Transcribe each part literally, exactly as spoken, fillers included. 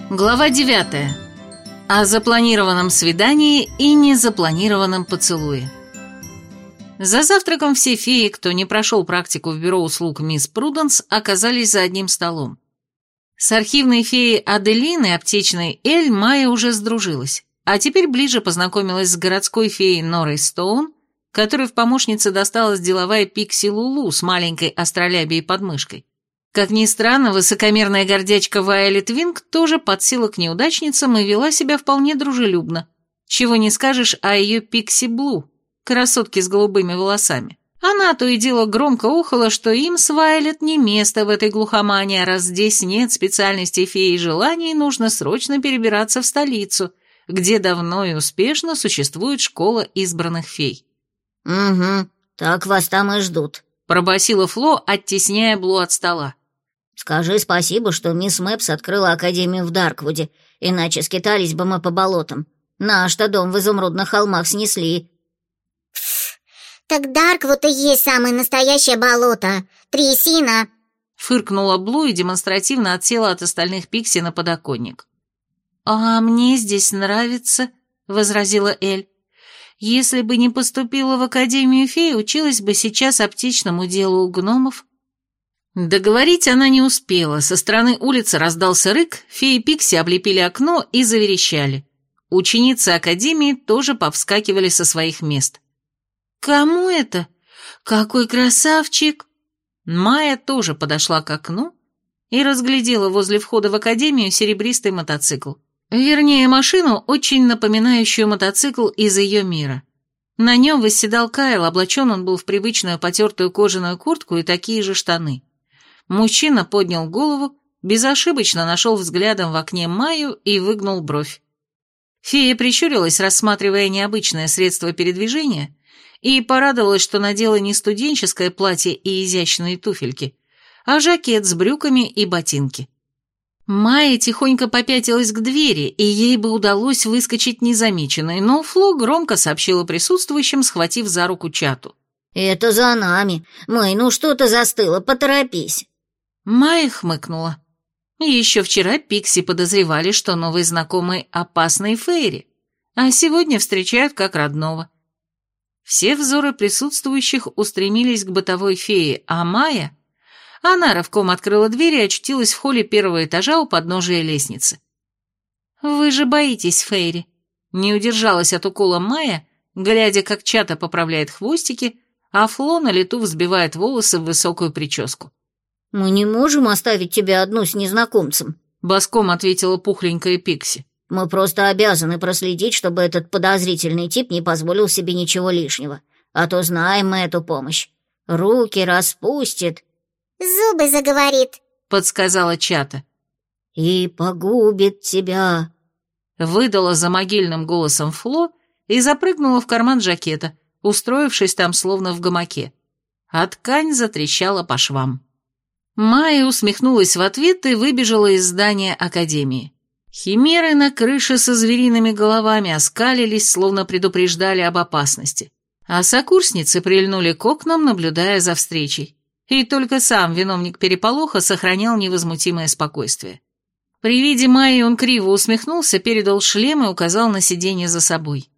Глава девятая. О запланированном свидании и незапланированном поцелуе. За завтраком все феи, кто не прошел практику в бюро услуг мисс Пруденс, оказались за одним столом. С архивной феей Аделин и аптечной Эль Майя уже сдружилась, а теперь ближе познакомилась с городской феей Норой Стоун, которой в помощнице досталась деловая Пикси Лулу с маленькой астролябией под мышкой. Как ни странно, высокомерная гордячка Вайолет Винг тоже подсела к неудачницам и вела себя вполне дружелюбно. Чего не скажешь о ее Пикси Блу, красотке с голубыми волосами. Она то и дело громко ухала, что им с Вайолет не место в этой глухомане, а раз здесь нет специальностей феи и желаний, нужно срочно перебираться в столицу, где давно и успешно существует школа избранных фей. «Угу, так вас там и ждут», — пробасила Фло, оттесняя Блу от стола. «Скажи спасибо, что мисс Мэпс открыла академию в Дарквуде, иначе скитались бы мы по болотам. Наш-то дом в Изумрудных холмах снесли». «Так Дарквуд и есть самое настоящее болото. Трясина!» Фыркнула Блу и демонстративно отсела от остальных Пикси на подоконник. «А мне здесь нравится», — возразила Эль. «Если бы не поступила в Академию фей, училась бы сейчас аптечному делу у гномов». Договорить она не успела. Со стороны улицы раздался рык, феи Пикси облепили окно и заверещали. Ученицы Академии тоже повскакивали со своих мест. «Кому это? Какой красавчик!» Майя тоже подошла к окну и разглядела возле входа в Академию серебристый мотоцикл. Вернее, машину, очень напоминающую мотоцикл из ее мира. На нем восседал Кайл, облачен он был в привычную потертую кожаную куртку и такие же штаны. Мужчина поднял голову, безошибочно нашел взглядом в окне Майю и выгнул бровь. Фея прищурилась, рассматривая необычное средство передвижения, и порадовалась, что надела не студенческое платье и изящные туфельки, а жакет с брюками и ботинки. Майя тихонько попятилась к двери, и ей бы удалось выскочить незамеченной, но Фло громко сообщила присутствующим, схватив за руку Чату. «Это за нами. Мэй, ну что ты застыла, поторопись». Майя хмыкнула. Еще вчера Пикси подозревали, что новый знакомый опасный Фейри, а сегодня встречают как родного. Все взоры присутствующих устремились к бытовой фее, а Майя... Она рывком открыла дверь и очутилась в холле первого этажа у подножия лестницы. «Вы же боитесь Фейри», — не удержалась от укола Майя, глядя, как Чата поправляет хвостики, а Фло на лету взбивает волосы в высокую прическу. «Мы не можем оставить тебя одну с незнакомцем», — боском ответила пухленькая Пикси. «Мы просто обязаны проследить, чтобы этот подозрительный тип не позволил себе ничего лишнего, а то знаем мы эту помощь. Руки распустит». «Зубы заговорит», — подсказала Чата. «И погубит тебя», — выдала за могильным голосом Фло и запрыгнула в карман жакета, устроившись там словно в гамаке. А ткань затрещала по швам. Майя усмехнулась в ответ и выбежала из здания Академии. Химеры на крыше со звериными головами оскалились, словно предупреждали об опасности. А сокурсницы прильнули к окнам, наблюдая за встречей. И только сам виновник переполоха сохранял невозмутимое спокойствие. При виде Майи он криво усмехнулся, передал шлем и указал на сиденье за собой.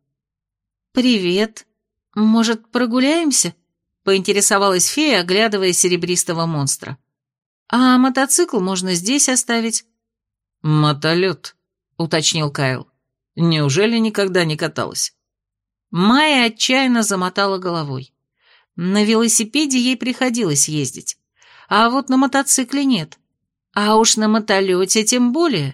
«Привет. Может, прогуляемся?» — поинтересовалась фея, оглядывая серебристого монстра. «А мотоцикл можно здесь оставить?» «Мотолет», — уточнил Кайл. «Неужели никогда не каталась?» Майя отчаянно замотала головой. На велосипеде ей приходилось ездить, а вот на мотоцикле нет. А уж на мотолете тем более.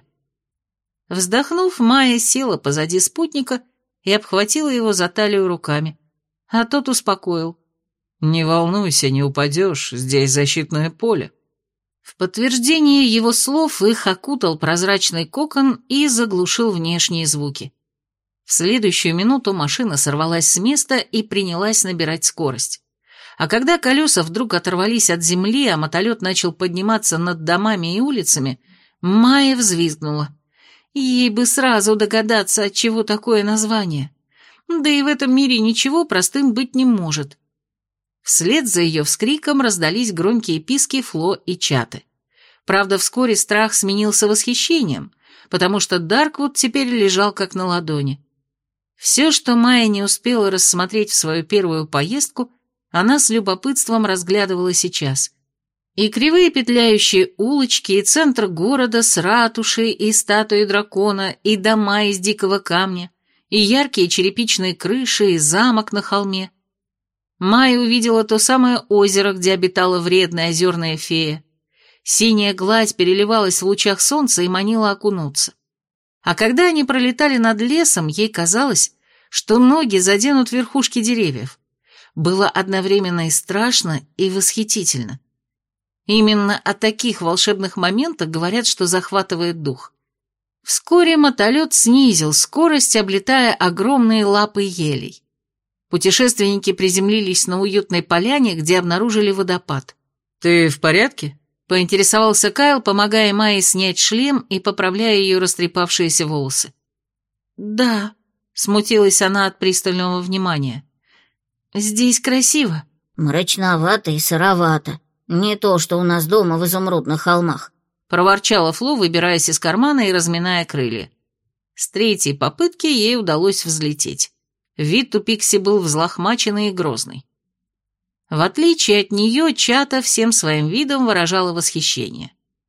Вздохнув, Майя села позади спутника и обхватила его за талию руками, а тот успокоил. «Не волнуйся, не упадешь, здесь защитное поле». В подтверждение его слов их окутал прозрачный кокон и заглушил внешние звуки. В следующую минуту машина сорвалась с места и принялась набирать скорость. А когда колеса вдруг оторвались от земли, а мотолет начал подниматься над домами и улицами, Майя взвизгнула. Ей бы сразу догадаться, от чего такое название. Да и в этом мире ничего простым быть не может. Вслед за ее вскриком раздались громкие писки Фло и Чаты. Правда, вскоре страх сменился восхищением, потому что Дарквуд теперь лежал как на ладони. Все, что Майя не успела рассмотреть в свою первую поездку, она с любопытством разглядывала сейчас. И кривые петляющие улочки, и центр города с ратушей и статуей дракона, и дома из дикого камня, и яркие черепичные крыши, и замок на холме. Майя увидела то самое озеро, где обитала вредная озерная фея. Синяя гладь переливалась в лучах солнца и манила окунуться. А когда они пролетали над лесом, ей казалось, что ноги заденут верхушки деревьев. Было одновременно и страшно, и восхитительно. Именно о таких волшебных моментах говорят, что захватывает дух. Вскоре мотолет снизил скорость, облетая огромные лапы елей. Путешественники приземлились на уютной поляне, где обнаружили водопад. «Ты в порядке?» — поинтересовался Кайл, помогая Майе снять шлем и поправляя ее растрепавшиеся волосы. «Да», — смутилась она от пристального внимания. «Здесь красиво». «Мрачновато и сыровато. Не то, что у нас дома в изумрудных холмах», — проворчала Фло, выбираясь из кармана и разминая крылья. С третьей попытки ей удалось взлететь. Вид у Пикси был взлохмаченный и грозный. В отличие от нее, Чата всем своим видом выражала восхищение.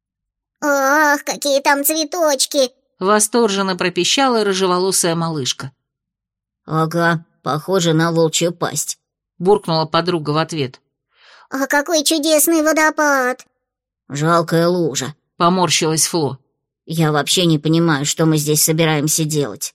«Ох, какие там цветочки!» — восторженно пропищала рыжеволосая малышка. «Ага, похоже на волчью пасть», — буркнула подруга в ответ. «А какой чудесный водопад!» «Жалкая лужа», — поморщилась Фло. «Я вообще не понимаю, что мы здесь собираемся делать».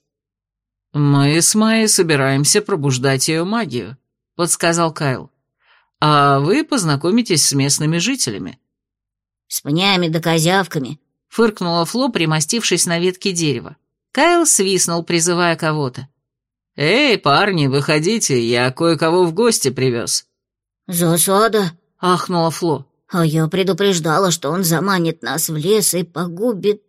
«Мы с Майей собираемся пробуждать ее магию», — подсказал Кайл. «А вы познакомитесь с местными жителями». «С пнями да козявками», — фыркнула Фло, примостившись на ветке дерева. Кайл свистнул, призывая кого-то. «Эй, парни, выходите, я кое-кого в гости привез». «Засада», — ахнула Фло. «А я предупреждала, что он заманит нас в лес и погубит...»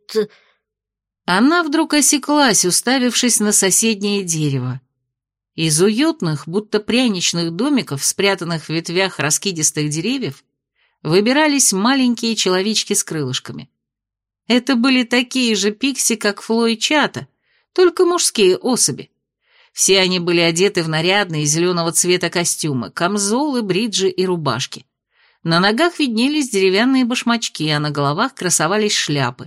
Она вдруг осеклась, уставившись на соседнее дерево. Из уютных, будто пряничных домиков, спрятанных в ветвях раскидистых деревьев, выбирались маленькие человечки с крылышками. Это были такие же пикси, как Фло и Чата, только мужские особи. Все они были одеты в нарядные зеленого цвета костюмы, камзолы, бриджи и рубашки. На ногах виднелись деревянные башмачки, а на головах красовались шляпы.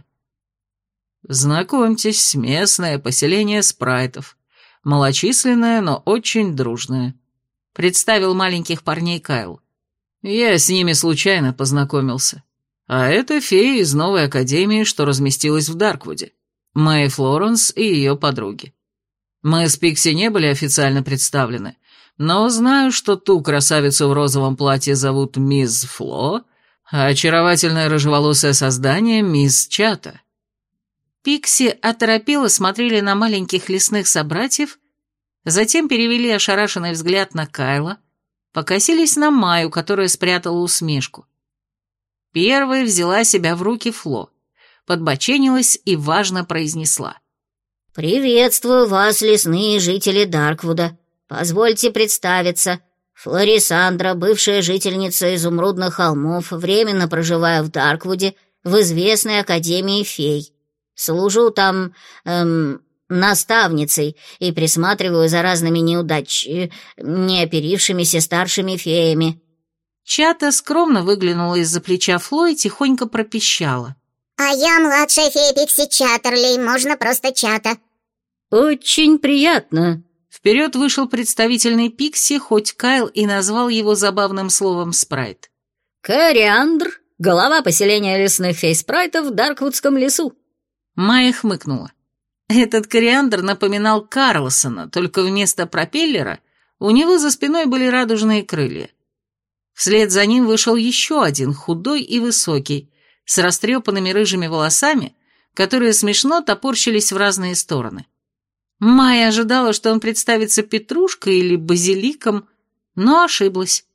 «Знакомьтесь, местное поселение спрайтов. Малочисленное, но очень дружное», — представил маленьких парней Кайл. «Я с ними случайно познакомился. А это феи из новой академии, что разместилась в Дарквуде. Мэй Флоренс и ее подруги. Мы с Пикси не были официально представлены, но знаю, что ту красавицу в розовом платье зовут мисс Фло, а очаровательное рыжеволосое создание — мисс Чата». Пикси оторопело смотрели на маленьких лесных собратьев, затем перевели ошарашенный взгляд на Кайла, покосились на Майю, которая спрятала усмешку. Первой взяла себя в руки Фло, подбоченилась и важно произнесла. «Приветствую вас, лесные жители Дарквуда. Позвольте представиться. Флорисандра, бывшая жительница изумрудных холмов, временно проживая в Дарквуде, в известной академии фей. Служу там, эм, наставницей и присматриваю за разными неудач... неоперившимися старшими феями». Чата скромно выглянула из-за плеча Фло и тихонько пропищала. «А я младшая фея Пикси Чаттерлей, можно просто Чата». «Очень приятно». Вперед вышел представительный Пикси, хоть Кайл и назвал его забавным словом «спрайт». «Кориандр, глава поселения лесных фей-спрайтов в Дарквудском лесу». Майя хмыкнула. Этот кориандр напоминал Карлсона, только вместо пропеллера у него за спиной были радужные крылья. Вслед за ним вышел еще один, худой и высокий, с растрепанными рыжими волосами, которые смешно топорщились в разные стороны. Майя ожидала, что он представится Петрушкой или Базиликом, но ошиблась.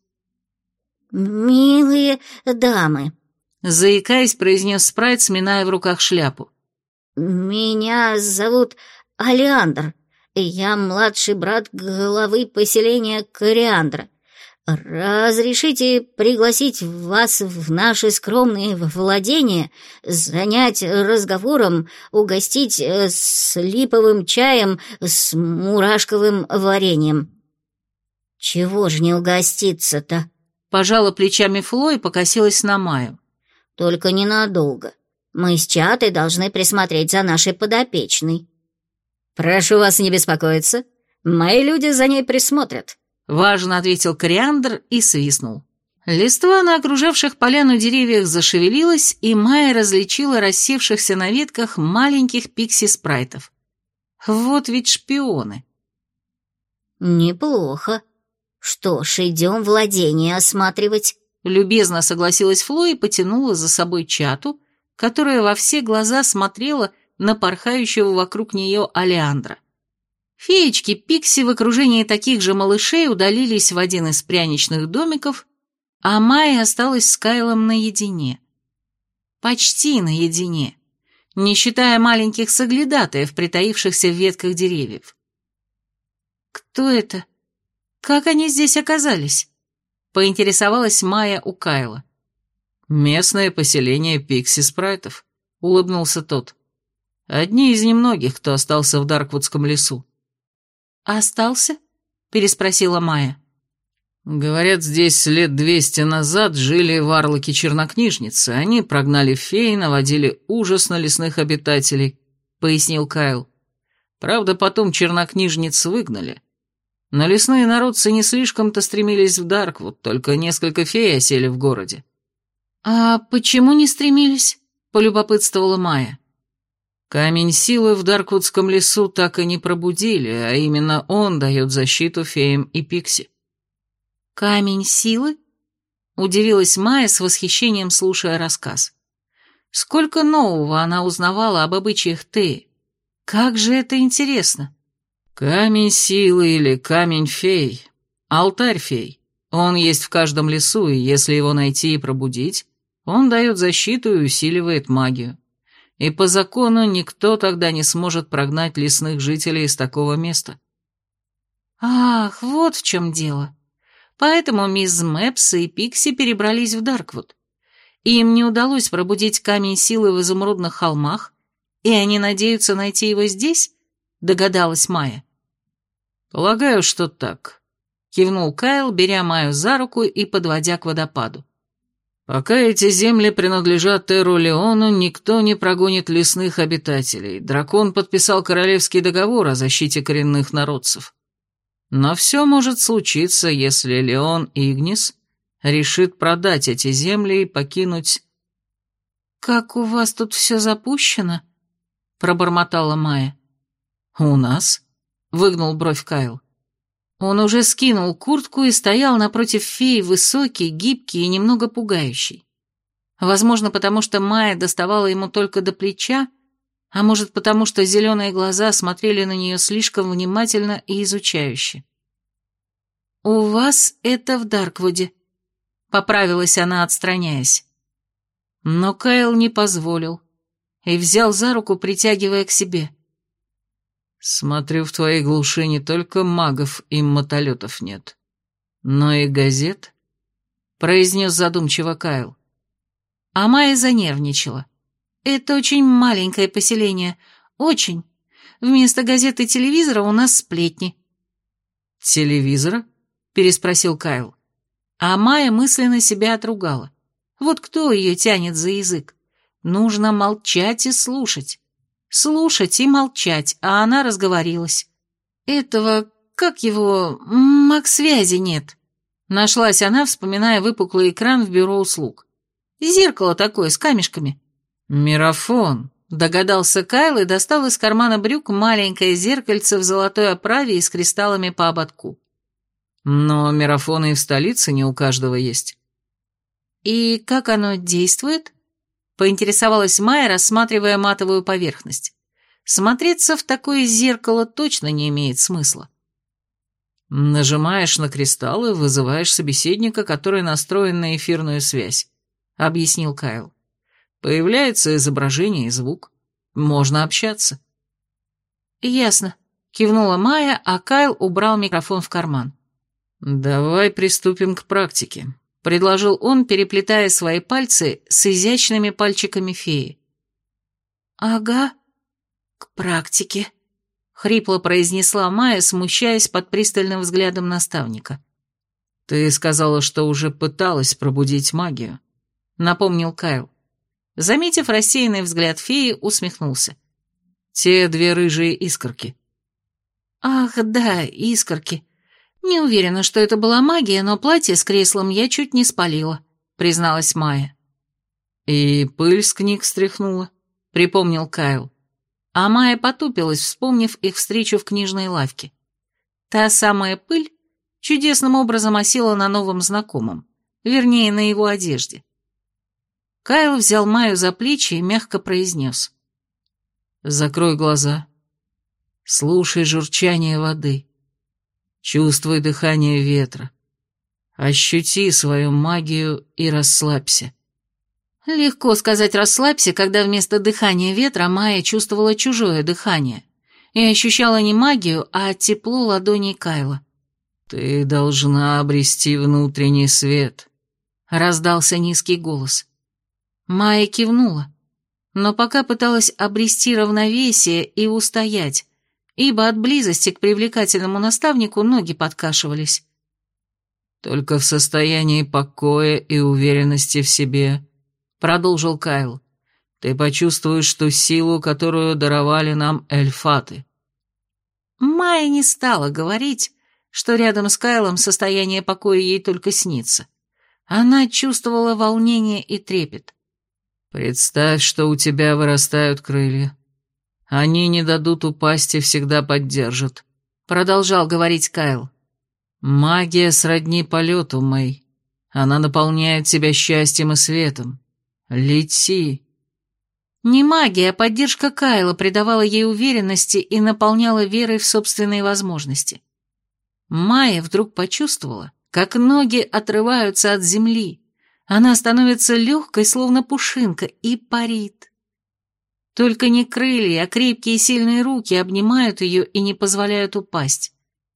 «Милые дамы», — заикаясь, произнес спрайт, сминая в руках шляпу. «Меня зовут Алиандр, и я младший брат главы поселения Кориандра. «Разрешите пригласить вас в наши скромные владения, занять разговором, угостить с липовым чаем, с мурашковым вареньем». «Чего ж не угоститься-то?» Пожала плечами Фло и покосилась на Майю. «Только ненадолго. Мы с Чатой должны присмотреть за нашей подопечной». «Прошу вас не беспокоиться. Мои люди за ней присмотрят», — важно ответил Кориандр и свистнул. Листва на окружавших поляну деревьях зашевелилась, и Майя различила рассевшихся на ветках маленьких пикси-спрайтов. Вот ведь шпионы. «Неплохо. Что ж, идем владение осматривать», — любезно согласилась Фло и потянула за собой Чату, которая во все глаза смотрела на порхающего вокруг нее Алеандра. Феечки Пикси в окружении таких же малышей удалились в один из пряничных домиков, а Майя осталась с Кайлом наедине. Почти наедине, не считая маленьких соглядатаев, притаившихся в ветках деревьев. «Кто это? Как они здесь оказались?» — поинтересовалась Майя у Кайла. «Местное поселение пикси-спрайтов», — улыбнулся тот. «Одни из немногих, кто остался в Дарквудском лесу». «Остался?» — переспросила Майя. «Говорят, здесь лет двести назад жили варлоки-чернокнижницы. Они прогнали фей, наводили ужас на лесных обитателей», — пояснил Кайл. «Правда, потом чернокнижниц выгнали. Но лесные народцы не слишком-то стремились в Дарквуд, только несколько фей осели в городе». «А почему не стремились?» — полюбопытствовала Майя. Камень силы в Дарквудском лесу так и не пробудили, а именно он дает защиту феям и пикси. «Камень силы?» — удивилась Майя с восхищением, слушая рассказ. Сколько нового она узнавала об обычаях Теи. Как же это интересно! Камень силы или камень фей, алтарь фей. Он есть в каждом лесу, и если его найти и пробудить, он дает защиту и усиливает магию. И по закону никто тогда не сможет прогнать лесных жителей из такого места. Ах, вот в чем дело. Поэтому мисс Мэпс и Пикси перебрались в Дарквуд. Им не удалось пробудить камень силы в изумрудных холмах, и они надеются найти его здесь, догадалась Майя. «Полагаю, что так», — кивнул Кайл, беря Майю за руку и подводя к водопаду. «Пока эти земли принадлежат Теру Леону, никто не прогонит лесных обитателей. Дракон подписал королевский договор о защите коренных народцев. Но все может случиться, если Леон Игнис решит продать эти земли и покинуть...» «Как у вас тут все запущено?» — пробормотала Майя. «У нас?» — выгнул бровь Кайл. Он уже скинул куртку и стоял напротив феи, высокий, гибкий и немного пугающий. Возможно, потому что Майя доставала ему только до плеча, а может, потому что зеленые глаза смотрели на нее слишком внимательно и изучающе. «У вас это в Дарквуде», — поправилась она, отстраняясь. Но Кайл не позволил и взял за руку, притягивая к себе. «Смотрю, в твоей глуши не только магов и мотолетов нет, но и газет», — произнес задумчиво Кайл. А Майя занервничала. «Это очень маленькое поселение, очень. Вместо газеты и телевизора у нас сплетни». «Телевизора?» — переспросил Кайл. А Майя мысленно себя отругала. Вот кто ее тянет за язык? Нужно молчать и слушать. Слушать и молчать, а она разговорилась. Этого, как его, маг-связи нет. Нашлась она, вспоминая выпуклый экран в бюро услуг. Зеркало такое, с камешками. «Мирафон», — догадался Кайл и достал из кармана брюк маленькое зеркальце в золотой оправе и с кристаллами по ободку. «Но мирафоны и в столице не у каждого есть». «И как оно действует?» — поинтересовалась Майя, рассматривая матовую поверхность. Смотреться в такое зеркало точно не имеет смысла. «Нажимаешь на кристаллы, вызываешь собеседника, который настроен на эфирную связь», — объяснил Кайл. «Появляется изображение и звук. Можно общаться». «Ясно», — кивнула Майя, а Кайл убрал микрофон в карман. «Давай приступим к практике», — предложил он, переплетая свои пальцы с изящными пальчиками феи. «Ага, к практике», — хрипло произнесла Майя, смущаясь под пристальным взглядом наставника. «Ты сказала, что уже пыталась пробудить магию», — напомнил Кайл. Заметив рассеянный взгляд феи, усмехнулся. «Те две рыжие искорки». «Ах, да, искорки. Не уверена, что это была магия, но платье с креслом я чуть не спалила», — призналась Майя. «И пыль с книг стряхнула», — припомнил Кайл. А Майя потупилась, вспомнив их встречу в книжной лавке. Та самая пыль чудесным образом осела на новом знакомом, вернее, на его одежде. Кайл взял Майю за плечи и мягко произнес. «Закрой глаза. Слушай журчание воды. Чувствуй дыхание ветра. Ощути свою магию и расслабься». Легко сказать «расслабься», когда вместо дыхания ветра Майя чувствовала чужое дыхание и ощущала не магию, а тепло ладоней Кайла. «Ты должна обрести внутренний свет», — раздался низкий голос. Майя кивнула, но пока пыталась обрести равновесие и устоять, ибо от близости к привлекательному наставнику ноги подкашивались. «Только в состоянии покоя и уверенности в себе», — продолжил Кайл, — «ты почувствуешь ту силу, которую даровали нам эльфаты». Майя не стала говорить, что рядом с Кайлом состояние покоя ей только снится. Она чувствовала волнение и трепет. «Представь, что у тебя вырастают крылья. Они не дадут упасть и всегда поддержат», — продолжал говорить Кайл. «Магия сродни полету, Мэй. Она наполняет тебя счастьем и светом. Лети». Не магия, а поддержка Кайла придавала ей уверенности и наполняла верой в собственные возможности. Майя вдруг почувствовала, как ноги отрываются от земли. Она становится легкой, словно пушинка, и парит. Только не крылья, а крепкие и сильные руки обнимают ее и не позволяют упасть.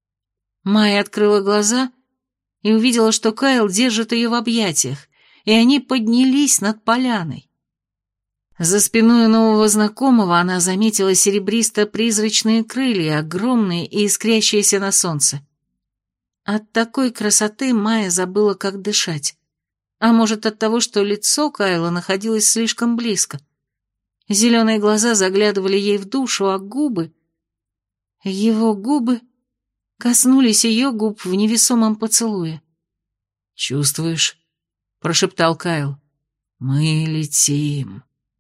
Майя открыла глаза и увидела, что Кайл держит ее в объятиях, и они поднялись над поляной. За спиной нового знакомого она заметила серебристо-призрачные крылья, огромные и искрящиеся на солнце. От такой красоты Майя забыла, как дышать. А может, от того, что лицо Кайла находилось слишком близко. Зеленые глаза заглядывали ей в душу, а губы... Его губы коснулись ее губ в невесомом поцелуе. «Чувствуешь?» — прошептал Кайл. «Мы летим».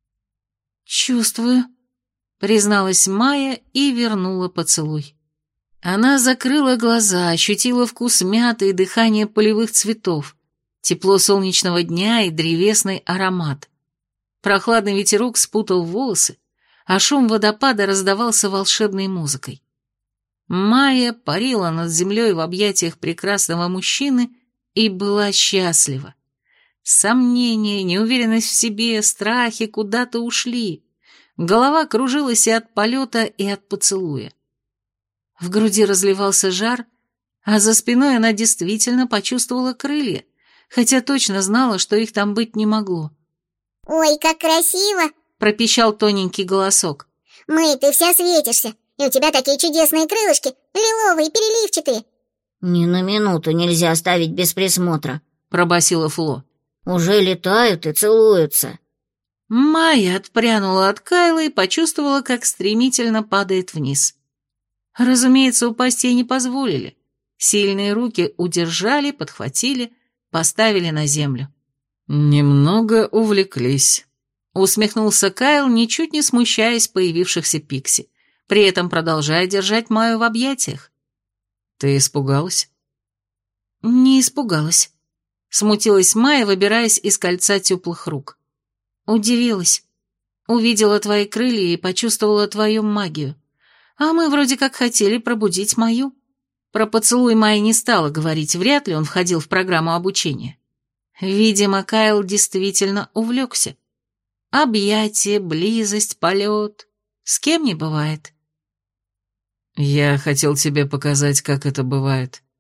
«Чувствую», — призналась Майя и вернула поцелуй. Она закрыла глаза, ощутила вкус мяты и дыхание полевых цветов, тепло солнечного дня и древесный аромат. Прохладный ветерок спутал волосы, а шум водопада раздавался волшебной музыкой. Майя парила над землей в объятиях прекрасного мужчины и была счастлива. Сомнения, неуверенность в себе, страхи куда-то ушли. Голова кружилась и от полета, и от поцелуя. В груди разливался жар, а за спиной она действительно почувствовала крылья, хотя точно знала, что их там быть не могло. «Ой, как красиво!» — пропищал тоненький голосок. «Мэй, ты вся светишься, и у тебя такие чудесные крылышки, лиловые, переливчатые». «Ни на минуту нельзя оставить без присмотра», — пробасила Фло. «Уже летают и целуются». Майя отпрянула от Кайла и почувствовала, как стремительно падает вниз. Разумеется, упасть ей не позволили. Сильные руки удержали, подхватили, поставили на землю. «Немного увлеклись», — усмехнулся Кайл, ничуть не смущаясь появившихся пикси, при этом продолжая держать Майю в объятиях. «Ты испугалась?» «Не испугалась», — смутилась Майя, выбираясь из кольца теплых рук. «Удивилась. Увидела твои крылья и почувствовала твою магию. А мы вроде как хотели пробудить мою». Про поцелуй Майя не стала говорить, вряд ли он входил в программу обучения. Видимо, Кайл действительно увлекся. Объятие, близость, полет. С кем не бывает. «Я хотел тебе показать, как это бывает.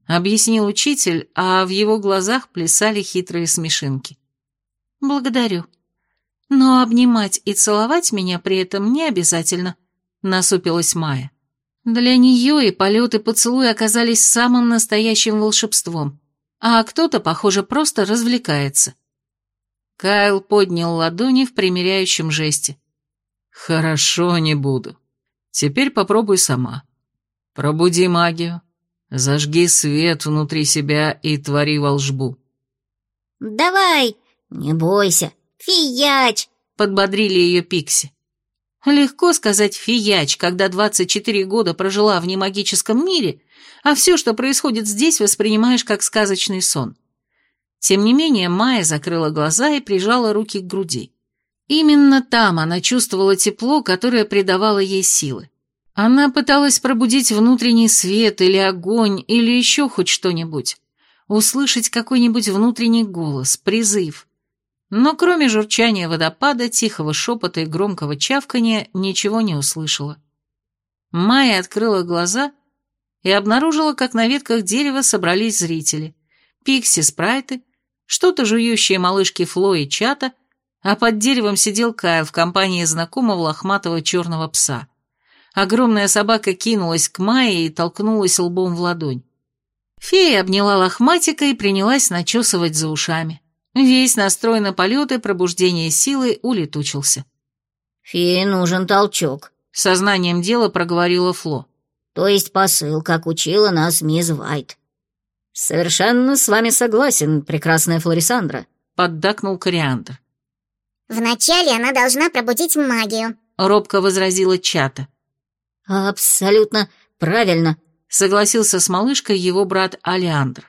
— объяснил учитель, а в его глазах плясали хитрые смешинки. «Благодарю. Но обнимать и целовать меня при этом не обязательно», — насупилась Майя. Для нее и полеты поцелуя оказались самым настоящим волшебством, а кто-то, похоже, просто развлекается. Кайл поднял ладони в примиряющем жесте. «Хорошо, не буду. Теперь попробуй сама. Пробуди магию, зажги свет внутри себя и твори волшбу». «Давай, не бойся, фияч!» — подбодрили ее пикси. Легко сказать «фияч», когда двадцать четыре года прожила в немагическом мире, а все, что происходит здесь, воспринимаешь как сказочный сон. Тем не менее, Майя закрыла глаза и прижала руки к груди. Именно там она чувствовала тепло, которое придавало ей силы. Она пыталась пробудить внутренний свет или огонь, или еще хоть что-нибудь, услышать какой-нибудь внутренний голос, призыв. Но кроме журчания водопада, тихого шепота и громкого чавканья ничего не услышала. Майя открыла глаза и обнаружила, как на ветках дерева собрались зрители. Пикси-спрайты, что-то жующие малышки Фло и Чата, а под деревом сидел Кайл в компании знакомого лохматого черного пса. Огромная собака кинулась к Майе и толкнулась лбом в ладонь. Фея обняла лохматика и принялась начесывать за ушами. Весь настрой на полет и пробуждение силы улетучился. «Фее нужен толчок», — сознанием дела проговорила Фло. «То есть посыл, как учила нас мисс Вайт». «Совершенно с вами согласен, прекрасная Флорисандра», — поддакнул Кориандр. «Вначале она должна пробудить магию», — робко возразила Чата. «Абсолютно правильно», — согласился с малышкой его брат Алиандр.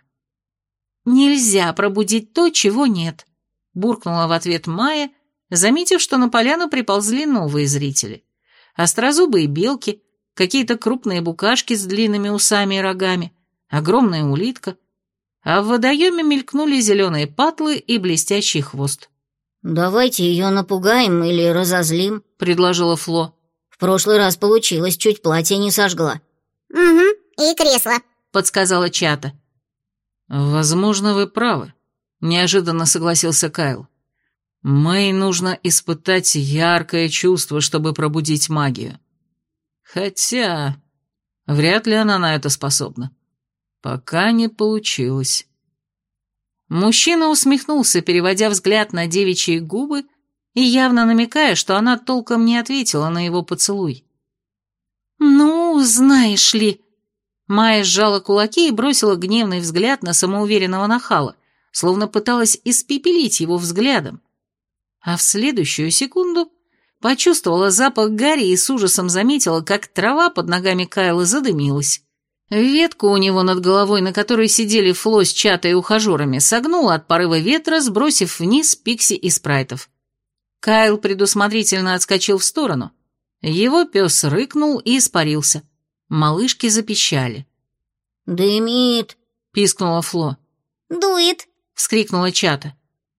«Нельзя пробудить то, чего нет», — буркнула в ответ Майя, заметив, что на поляну приползли новые зрители. Острозубые белки, какие-то крупные букашки с длинными усами и рогами, огромная улитка, а в водоеме мелькнули зеленые патлы и блестящий хвост. «Давайте ее напугаем или разозлим», — предложила Фло. «В прошлый раз получилось, чуть платье не сожгла». «Угу, и кресло», — подсказала Чата. «Возможно, вы правы», — неожиданно согласился Кайл. «Мэй нужно испытать яркое чувство, чтобы пробудить магию. Хотя вряд ли она на это способна. Пока не получилось». Мужчина усмехнулся, переводя взгляд на девичьи губы и явно намекая, что она толком не ответила на его поцелуй. «Ну, знаешь ли...» Майя сжала кулаки и бросила гневный взгляд на самоуверенного нахала, словно пыталась испепелить его взглядом. А в следующую секунду почувствовала запах гари и с ужасом заметила, как трава под ногами Кайла задымилась. Ветку у него над головой, на которой сидели Фло с Чатой и ухажерами, согнула от порыва ветра, сбросив вниз пикси и спрайтов. Кайл предусмотрительно отскочил в сторону. Его пес рыкнул и испарился. Малышки запищали. «Дымит», — пискнула Фло. «Дует», — вскрикнула Чата.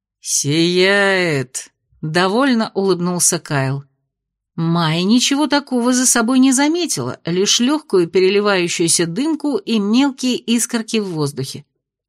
«Сияет», — довольно улыбнулся Кайл. Майя ничего такого за собой не заметила, лишь легкую переливающуюся дымку и мелкие искорки в воздухе.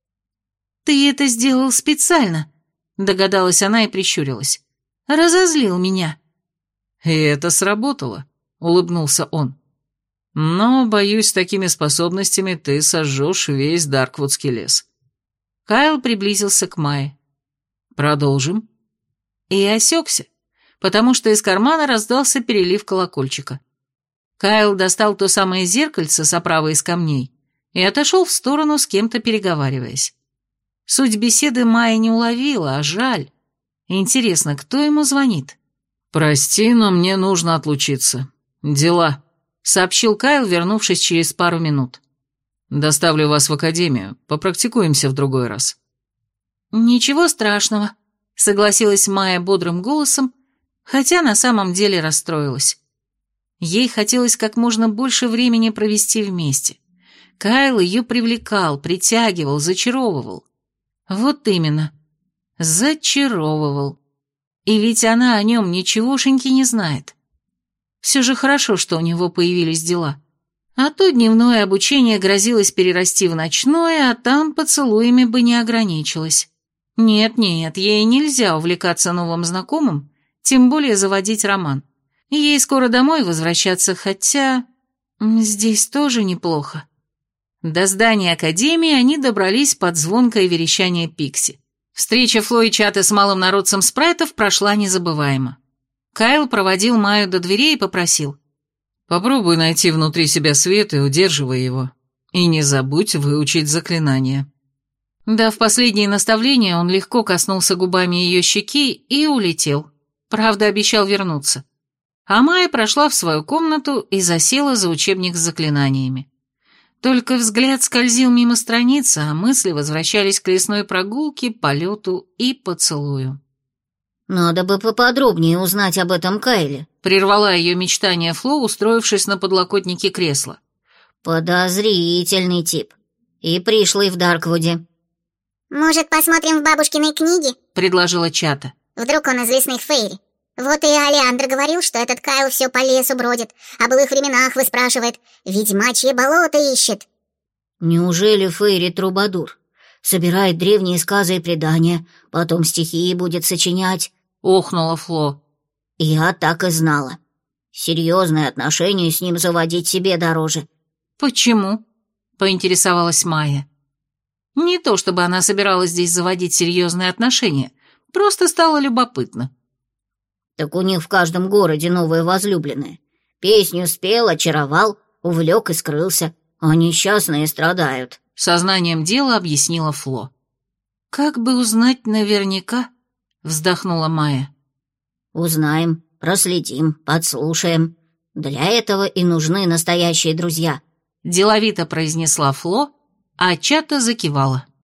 «Ты это сделал специально», — догадалась она и прищурилась. «Разозлил меня». «И это сработало», — улыбнулся он. «Но, боюсь, с такими способностями ты сожжешь весь Дарквудский лес». Кайл приблизился к Майе. «Продолжим». И осекся, потому что из кармана раздался перелив колокольчика. Кайл достал то самое зеркальце с оправой из камней и отошел в сторону, с кем-то переговариваясь. Суть беседы Майя не уловила, а жаль. Интересно, кто ему звонит? «Прости, но мне нужно отлучиться. Дела», — сообщил Кайл, вернувшись через пару минут. «Доставлю вас в академию, попрактикуемся в другой раз». «Ничего страшного», — согласилась Майя бодрым голосом, хотя на самом деле расстроилась. Ей хотелось как можно больше времени провести вместе. Кайл ее привлекал, притягивал, зачаровывал. Вот именно, зачаровывал. И ведь она о нем ничегошеньки не знает. Все же хорошо, что у него появились дела. А то дневное обучение грозилось перерасти в ночное, а там поцелуями бы не ограничилось. Нет-нет, ей нельзя увлекаться новым знакомым, тем более заводить роман. Ей скоро домой возвращаться, хотя... здесь тоже неплохо. До здания академии они добрались под звонкое верещание Пикси. Встреча Фло и Чата с малым народцем спрайтов прошла незабываемо. Кайл проводил Майю до дверей и попросил: «Попробуй найти внутри себя свет и удерживай его. И не забудь выучить заклинание». Дав последние наставления, он легко коснулся губами ее щеки и улетел. Правда, обещал вернуться. А Майя прошла в свою комнату и засела за учебник с заклинаниями. Только взгляд скользил мимо страницы, а мысли возвращались к лесной прогулке, полету и поцелую. «Надо бы поподробнее узнать об этом Кайле», — прервала ее мечтание Фло, устроившись на подлокотнике кресла. «Подозрительный тип. И пришлый в Дарквуде». «Может, посмотрим в бабушкиной книге?» — предложила Чата. «Вдруг он из лесных фейри. Вот и Алиандр говорил, что этот Кайл все по лесу бродит, о былых временах выспрашивает, ведьмачье болото ищет». «Неужели Фейри Трубадур? Собирает древние сказы и предания, потом стихи будет сочинять?» — охнула Фло. «Я так и знала. Серьезные отношения с ним заводить себе дороже». «Почему?» — поинтересовалась Майя. Не то чтобы она собиралась здесь заводить серьезные отношения, просто стало любопытно. «Так у них в каждом городе новые возлюбленные. Песню спел, очаровал, увлек и скрылся, а несчастные страдают», — сознанием дела объяснила Фло. «Как бы узнать наверняка?» — вздохнула Майя. «Узнаем, проследим, подслушаем. Для этого и нужны настоящие друзья», — деловито произнесла Фло, а Чата закивала.